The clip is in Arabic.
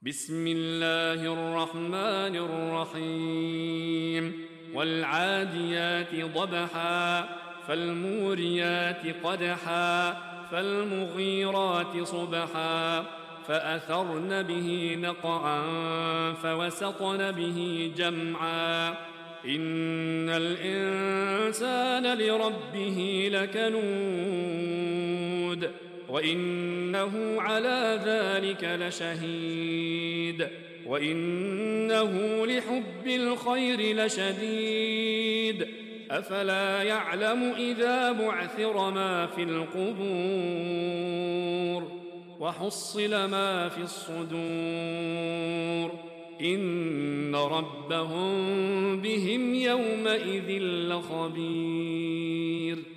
بسم الله الرحمن الرحيم والعاديات ضبحا فالموريات قدحا فالمغيرات صبحا فأثرن به نقعا فوسطن به جمعا إن الإنسان لربه لكنود وإنه على ذلك لشهيد وإنه لحب الخير لشديد أفلا يعلم إذا بعثر ما في القبور وحصل ما في الصدور إن ربهم بهم يومئذ لخبير